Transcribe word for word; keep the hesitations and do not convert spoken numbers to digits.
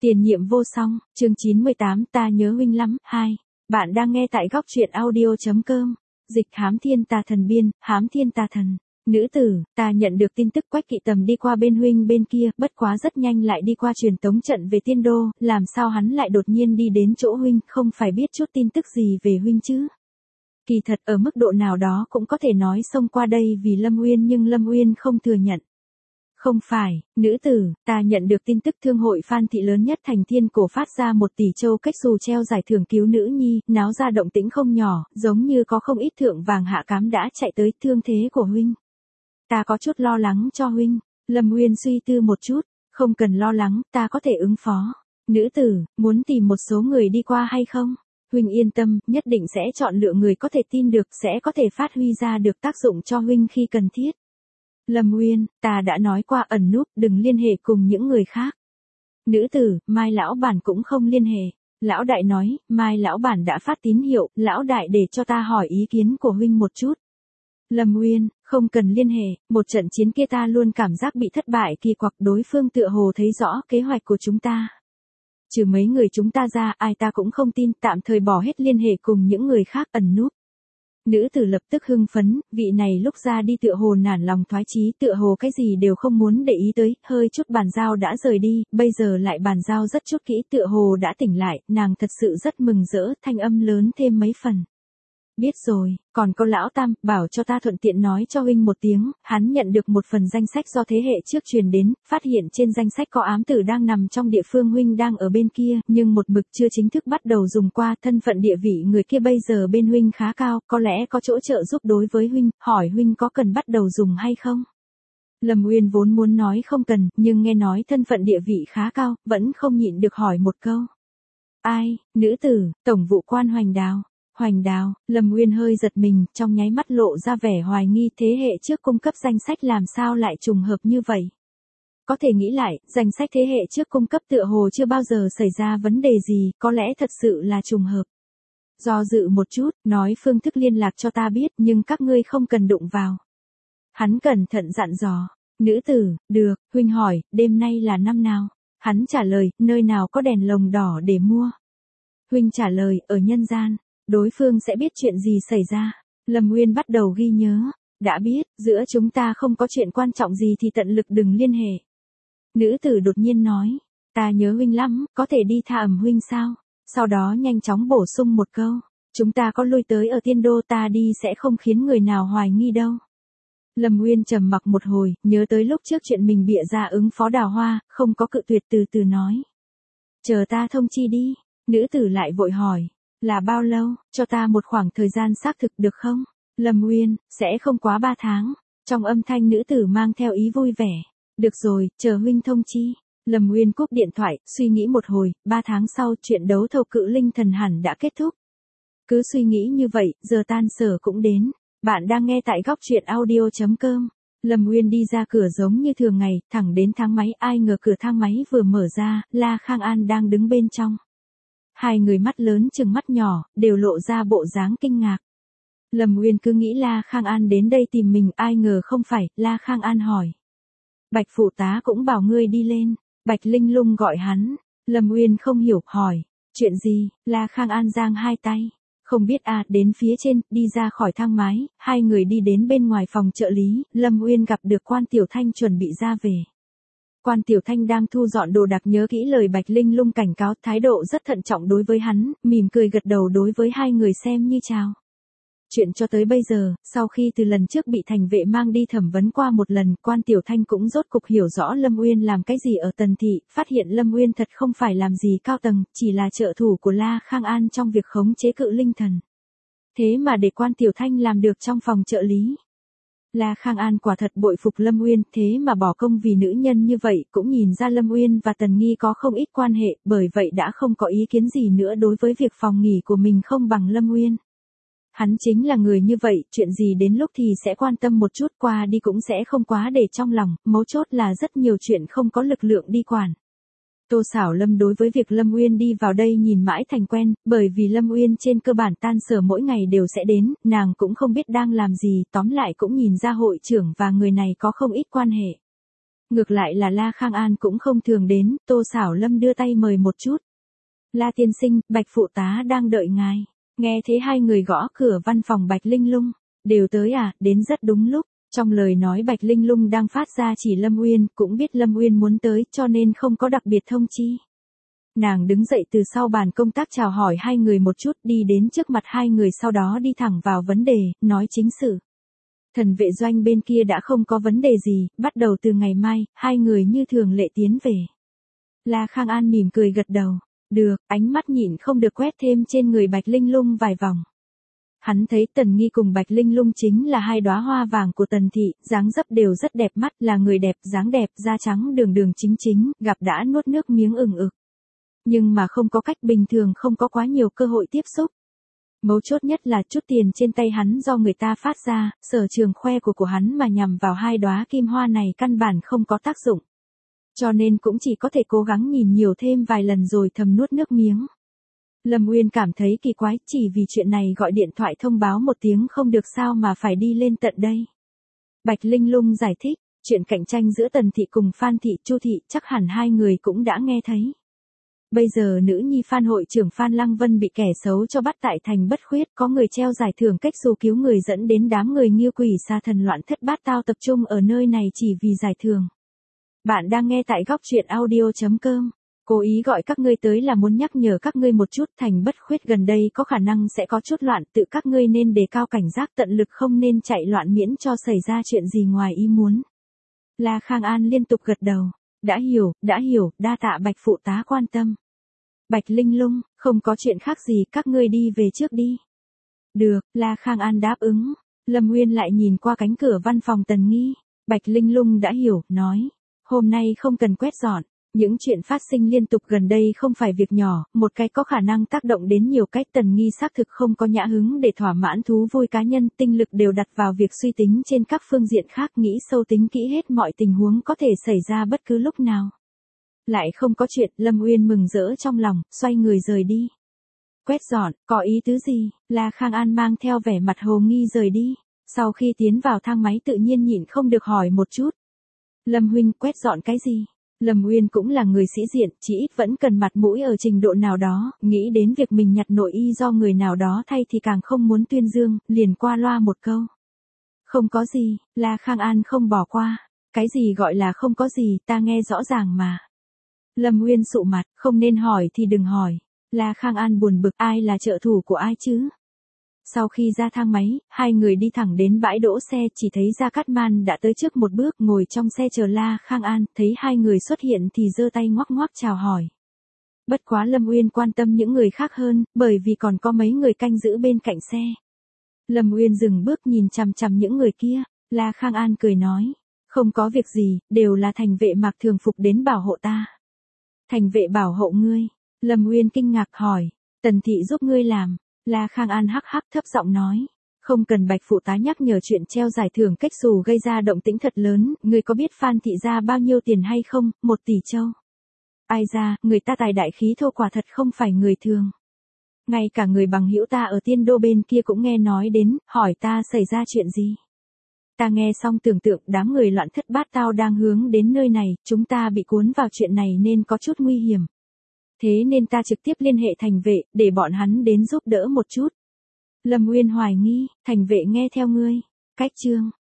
Tiền nhiệm vô song, chương chín mươi tám, ta nhớ huynh lắm, hai. Bạn đang nghe tại góc truyện audio.com. Dịch hám thiên tà thần biên, hám thiên tà thần. Nữ tử, ta nhận được tin tức Quách Kỵ Tầm đi qua bên huynh bên kia, bất quá rất nhanh lại đi qua truyền tống trận về tiên đô, làm sao hắn lại đột nhiên đi đến chỗ huynh, không phải biết chút tin tức gì về huynh chứ? Kỳ thật ở mức độ nào đó cũng có thể nói xông qua đây vì Lâm Uyên, nhưng Lâm Uyên không thừa nhận. Không phải, nữ tử, ta nhận được tin tức thương hội Phan Thị lớn nhất thành thiên cổ phát ra một tỷ châu cách xù treo giải thưởng cứu nữ nhi, náo ra động tĩnh không nhỏ, giống như có không ít thượng vàng hạ cám đã chạy tới thương thế của huynh. Ta có chút lo lắng cho huynh. Lâm Uyên suy tư một chút, không cần lo lắng, ta có thể ứng phó. Nữ tử, muốn tìm một số người đi qua hay không? Huynh yên tâm, nhất định sẽ chọn lựa người có thể tin được, sẽ có thể phát huy ra được tác dụng cho huynh khi cần thiết. Lâm Uyên, ta đã nói qua ẩn núp, đừng liên hệ cùng những người khác. Nữ tử, Mai lão bản cũng không liên hệ. Lão đại nói, Mai lão bản đã phát tín hiệu, lão đại để cho ta hỏi ý kiến của huynh một chút. Lâm Uyên, không cần liên hệ, một trận chiến kia ta luôn cảm giác bị thất bại kỳ quặc, đối phương tựa hồ thấy rõ kế hoạch của chúng ta. Trừ mấy người chúng ta ra, ai ta cũng không tin, tạm thời bỏ hết liên hệ cùng những người khác, ẩn núp. Nữ tử lập tức hưng phấn, vị này lúc ra đi tựa hồ nản lòng thoái chí, tựa hồ cái gì đều không muốn để ý tới, hơi chút bàn giao đã rời đi, bây giờ lại bàn giao rất chút kỹ, tựa hồ đã tỉnh lại, nàng thật sự rất mừng rỡ, thanh âm lớn thêm mấy phần. Biết rồi, còn có lão tam, bảo cho ta thuận tiện nói cho huynh một tiếng, hắn nhận được một phần danh sách do thế hệ trước truyền đến, phát hiện trên danh sách có ám tử đang nằm trong địa phương huynh đang ở bên kia, nhưng một mực chưa chính thức bắt đầu dùng qua, thân phận địa vị người kia bây giờ bên huynh khá cao, có lẽ có chỗ trợ giúp đối với huynh, hỏi huynh có cần bắt đầu dùng hay không? Lâm Uyên vốn muốn nói không cần, nhưng nghe nói thân phận địa vị khá cao, vẫn không nhịn được hỏi một câu. Ai, nữ tử, tổng vụ quan Hoành Đào. Hoành Đào, Lâm Uyên hơi giật mình, trong nháy mắt lộ ra vẻ hoài nghi, thế hệ trước cung cấp danh sách làm sao lại trùng hợp như vậy. Có thể nghĩ lại, danh sách thế hệ trước cung cấp tựa hồ chưa bao giờ xảy ra vấn đề gì, có lẽ thật sự là trùng hợp. Do dự một chút, nói phương thức liên lạc cho ta biết, nhưng các ngươi không cần đụng vào. Hắn cẩn thận dặn dò. Nữ tử, được, huynh hỏi, đêm nay là năm nào? Hắn trả lời, nơi nào có đèn lồng đỏ để mua? Huynh trả lời, ở nhân gian. Đối phương sẽ biết chuyện gì xảy ra. Lâm Uyên bắt đầu ghi nhớ. Đã biết, giữa chúng ta không có chuyện quan trọng gì thì tận lực đừng liên hệ. Nữ tử đột nhiên nói. Ta nhớ huynh lắm, có thể đi tha ẩm huynh sao? Sau đó nhanh chóng bổ sung một câu. Chúng ta có lui tới ở tiên đô, ta đi sẽ không khiến người nào hoài nghi đâu. Lâm Uyên trầm mặc một hồi, nhớ tới lúc trước chuyện mình bịa ra ứng phó Đào Hoa, không có cự tuyệt, từ từ nói. Chờ ta thông chi đi. Nữ tử lại vội hỏi. Là bao lâu, cho ta một khoảng thời gian xác thực được không? Lâm Uyên, sẽ không quá ba tháng. Trong âm thanh nữ tử mang theo ý vui vẻ. Được rồi, chờ huynh thông chi. Lâm Uyên cúp điện thoại, suy nghĩ một hồi, ba tháng sau chuyện đấu thầu cự linh thần hẳn đã kết thúc. Cứ suy nghĩ như vậy, giờ tan sở cũng đến. Bạn đang nghe tại góc truyện audio.com. Lâm Uyên đi ra cửa giống như thường ngày, thẳng đến thang máy, ai ngờ cửa thang máy vừa mở ra, La Khang An đang đứng bên trong. Hai người mắt lớn chừng mắt nhỏ, đều lộ ra bộ dáng kinh ngạc. Lâm Uyên cứ nghĩ La Khang An đến đây tìm mình, ai ngờ không phải, La Khang An hỏi. Bạch phụ tá cũng bảo ngươi đi lên, Bạch Linh Lung gọi hắn. Lâm Uyên không hiểu, hỏi. Chuyện gì? La Khang An giang hai tay. Không biết à, đến phía trên, đi ra khỏi thang máy, hai người đi đến bên ngoài phòng trợ lý, Lâm Uyên gặp được Quan Tiểu Thanh chuẩn bị ra về. Quan Tiểu Thanh đang thu dọn đồ đạc, nhớ kỹ lời Bạch Linh Lung cảnh cáo, thái độ rất thận trọng đối với hắn, mỉm cười gật đầu đối với hai người xem như chào. Chuyện cho tới bây giờ, sau khi từ lần trước bị thành vệ mang đi thẩm vấn qua một lần, Quan Tiểu Thanh cũng rốt cục hiểu rõ Lâm Uyên làm cái gì ở Tần Thị, phát hiện Lâm Uyên thật không phải làm gì cao tầng, chỉ là trợ thủ của La Khang An trong việc khống chế cự linh thần. Thế mà để Quan Tiểu Thanh làm được trong phòng trợ lý. La Khang An quả thật bội phục Lâm Uyên, thế mà bỏ công vì nữ nhân như vậy, cũng nhìn ra Lâm Uyên và Tần Nghi có không ít quan hệ, bởi vậy đã không có ý kiến gì nữa đối với việc phòng nghỉ của mình không bằng Lâm Uyên. Hắn chính là người như vậy, chuyện gì đến lúc thì sẽ quan tâm một chút, qua đi cũng sẽ không quá để trong lòng, mấu chốt là rất nhiều chuyện không có lực lượng đi quản. Tô Sảo Lâm đối với việc Lâm Uyên đi vào đây nhìn mãi thành quen, bởi vì Lâm Uyên trên cơ bản tan sở mỗi ngày đều sẽ đến, nàng cũng không biết đang làm gì, tóm lại cũng nhìn ra hội trưởng và người này có không ít quan hệ. Ngược lại là La Khang An cũng không thường đến, Tô Sảo Lâm đưa tay mời một chút. La tiên sinh, Bạch phụ tá đang đợi ngài. Nghe thấy hai người gõ cửa văn phòng Bạch Linh Lung. Đều tới à, đến rất đúng lúc. Trong lời nói Bạch Linh Lung đang phát ra chỉ Lâm Uyên, cũng biết Lâm Uyên muốn tới cho nên không có đặc biệt thông chi. Nàng đứng dậy từ sau bàn công tác chào hỏi hai người một chút, đi đến trước mặt hai người sau đó đi thẳng vào vấn đề, nói chính sự. Thần vệ doanh bên kia đã không có vấn đề gì, bắt đầu từ ngày mai, hai người như thường lệ tiến về. La Khang An mỉm cười gật đầu. Được, ánh mắt nhịn không được quét thêm trên người Bạch Linh Lung vài vòng. Hắn thấy Tần Nghi cùng Bạch Linh Lung chính là hai đóa hoa vàng của Tần thị, dáng dấp đều rất đẹp mắt, là người đẹp, dáng đẹp, da trắng đường đường chính chính, gặp đã nuốt nước miếng ừng ực. Nhưng mà không có cách bình thường, không có quá nhiều cơ hội tiếp xúc. Mấu chốt nhất là chút tiền trên tay hắn do người ta phát ra, sở trường khoe của của hắn mà nhằm vào hai đóa kim hoa này căn bản không có tác dụng. Cho nên cũng chỉ có thể cố gắng nhìn nhiều thêm vài lần rồi thầm nuốt nước miếng. Lâm Uyên cảm thấy kỳ quái, chỉ vì chuyện này gọi điện thoại thông báo một tiếng không được sao mà phải đi lên tận đây. Bạch Linh Lung giải thích, chuyện cạnh tranh giữa Tần thị cùng Phan thị, Chu thị chắc hẳn hai người cũng đã nghe thấy. Bây giờ nữ nhi Phan hội trưởng Phan Lăng Vân bị kẻ xấu cho bắt tại thành Bất Khuyết, có người treo giải thưởng cách xù cứu người dẫn đến đám người Nghiêu Quỷ Sa Thần loạn thất bát tao tập trung ở nơi này chỉ vì giải thưởng. Bạn đang nghe tại góc truyện audio chấm com. Cố ý gọi các ngươi tới là muốn nhắc nhở các ngươi một chút, thành Bất Khuyết gần đây có khả năng sẽ có chút loạn, tự các ngươi nên đề cao cảnh giác, tận lực không nên chạy loạn miễn cho xảy ra chuyện gì ngoài ý muốn. La Khang An liên tục gật đầu. Đã hiểu, đã hiểu, đa tạ Bạch phụ tá quan tâm. Bạch Linh Lung, không có chuyện khác gì, các ngươi đi về trước đi. Được, La Khang An đáp ứng. Lâm Uyên lại nhìn qua cánh cửa văn phòng Tần Nghi. Bạch Linh Lung đã hiểu, nói. Hôm nay không cần quét dọn. Những chuyện phát sinh liên tục gần đây không phải việc nhỏ, một cái có khả năng tác động đến nhiều cách. Tần Nghi xác thực không có nhã hứng để thỏa mãn thú vui cá nhân, tinh lực đều đặt vào việc suy tính trên các phương diện khác, nghĩ sâu tính kỹ hết mọi tình huống có thể xảy ra bất cứ lúc nào. Lại không có chuyện, Lâm Uyên mừng rỡ trong lòng, xoay người rời đi. Quét dọn, có ý tứ gì? La Khang An mang theo vẻ mặt hồ nghi rời đi. Sau khi tiến vào thang máy tự nhiên nhịn không được hỏi một chút. Lâm huynh, quét dọn cái gì? Lâm Uyên cũng là người sĩ diện, chỉ ít vẫn cần mặt mũi ở trình độ nào đó, nghĩ đến việc mình nhặt nội y do người nào đó thay thì càng không muốn tuyên dương, liền qua loa một câu. Không có gì, La Khang An không bỏ qua. Cái gì gọi là không có gì, ta nghe rõ ràng mà. Lâm Uyên sụ mặt, không nên hỏi thì đừng hỏi. La Khang An buồn bực, ai là trợ thủ của ai chứ? Sau khi ra thang máy, hai người đi thẳng đến bãi đỗ xe, chỉ thấy Gia Cát Man đã tới trước một bước, ngồi trong xe chờ La Khang An, thấy hai người xuất hiện thì giơ tay ngoắc ngoắc chào hỏi. Bất quá Lâm Uyên quan tâm những người khác hơn, bởi vì còn có mấy người canh giữ bên cạnh xe. Lâm Uyên dừng bước nhìn chằm chằm những người kia, La Khang An cười nói, không có việc gì, đều là thành vệ mặc thường phục đến bảo hộ ta. Thành vệ bảo hộ ngươi? Lâm Uyên kinh ngạc hỏi, Tần thị giúp ngươi làm. La Khang An hắc hắc thấp giọng nói, không cần Bạch phụ tá nhắc nhở chuyện treo giải thưởng cách xù gây ra động tĩnh thật lớn, ngươi có biết Phan thị ra bao nhiêu tiền hay không? Một tỷ châu. Ai ra, người ta tài đại khí thô quả thật không phải người thường. Ngay cả người bằng hữu ta ở Tiên Đô bên kia cũng nghe nói đến, hỏi ta xảy ra chuyện gì. Ta nghe xong tưởng tượng đám người loạn thất bát tao đang hướng đến nơi này, chúng ta bị cuốn vào chuyện này nên có chút nguy hiểm. Thế nên ta trực tiếp liên hệ thành vệ, để bọn hắn đến giúp đỡ một chút. Lâm Uyên hoài nghi, thành vệ nghe theo ngươi. Cách chương,